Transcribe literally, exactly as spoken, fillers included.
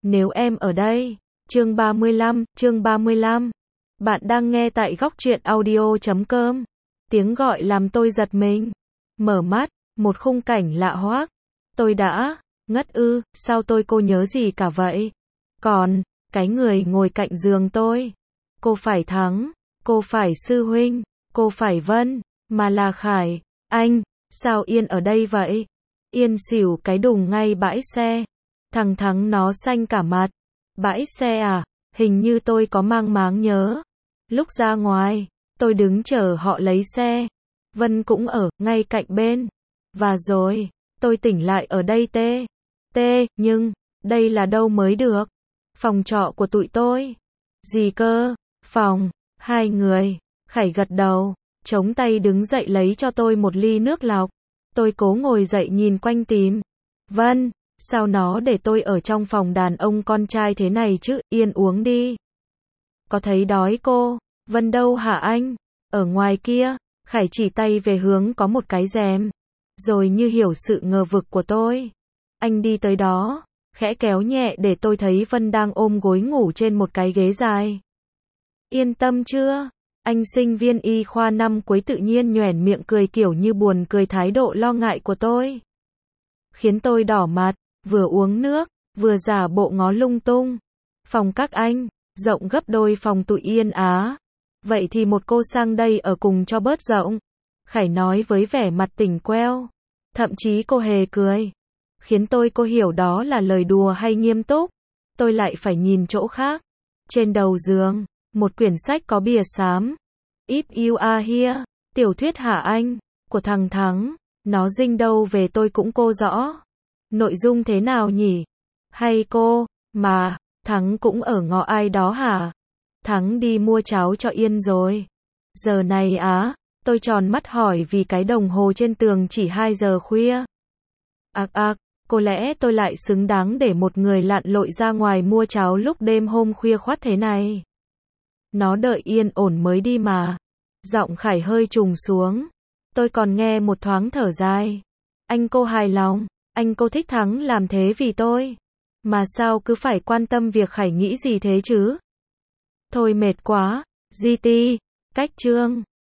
nếu em ở đây. Chương ba mươi lăm, chương ba mươi lăm. Bạn đang nghe tại góc truyện audio chấm com. Tiếng gọi làm tôi giật mình. Mở mắt, một khung cảnh lạ hoắc. Tôi đã ngất ư, sao tôi cô nhớ gì cả vậy? Còn, cái người ngồi cạnh giường tôi. Cô phải Thắng, cô phải Sư Huynh, cô phải Vân, mà là Khải. Anh, sao Yên ở đây vậy? Yên xỉu cái đùng ngay bãi xe. Thằng Thắng nó xanh cả mặt. Bãi xe à? Hình như tôi có mang máng nhớ. Lúc ra ngoài, tôi đứng chờ họ lấy xe. Vân cũng ở, ngay cạnh bên. Và rồi, tôi tỉnh lại ở đây tê. Tê, nhưng, đây là đâu mới được? Phòng trọ của tụi tôi. Gì cơ? Phòng, hai người. Khải gật đầu, chống tay đứng dậy lấy cho tôi một ly nước lọc. Tôi cố ngồi dậy nhìn quanh tìm. Vân, sao nó để tôi ở trong phòng đàn ông con trai thế này chứ? Yên uống đi. Có thấy đói cô? Vân đâu hả anh? Ở ngoài kia. Khải chỉ tay về hướng có một cái rèm. Rồi như hiểu sự ngờ vực của tôi. Anh đi tới đó, khẽ kéo nhẹ để tôi thấy Vân đang ôm gối ngủ trên một cái ghế dài. Yên tâm chưa? Anh sinh viên y khoa năm cuối tự nhiên nhoẻn miệng cười kiểu như buồn cười thái độ lo ngại của tôi. Khiến tôi đỏ mặt, vừa uống nước, vừa giả bộ ngó lung tung. Phòng các anh, rộng gấp đôi phòng tụi Yên á. Vậy thì một cô sang đây ở cùng cho bớt rộng. Khải nói với vẻ mặt tỉnh queo. Thậm chí cô hề cười. Khiến tôi cô hiểu đó là lời đùa hay nghiêm túc. Tôi lại phải nhìn chỗ khác. Trên đầu giường, một quyển sách có bìa xám. If you are here, tiểu thuyết hả anh? Của thằng Thắng. Nó dinh đâu về tôi cũng cô rõ. Nội dung thế nào nhỉ? Hay cô, mà, Thắng cũng ở ngõ ai đó hả? Thắng đi mua cháo cho Yên rồi. Giờ này á, tôi tròn mắt hỏi vì cái đồng hồ trên tường chỉ hai giờ khuya. Ác ác, có lẽ tôi lại xứng đáng để một người lặn lội ra ngoài mua cháo lúc đêm hôm khuya khoắt thế này. Nó đợi Yên ổn mới đi mà. Giọng Khải hơi trùng xuống. Tôi còn nghe một thoáng thở dài. Anh cô hài lòng, anh cô thích Thắng làm thế vì tôi. Mà sao cứ phải quan tâm việc Khải nghĩ gì thế chứ? Thôi mệt quá, giê tê, cách chương.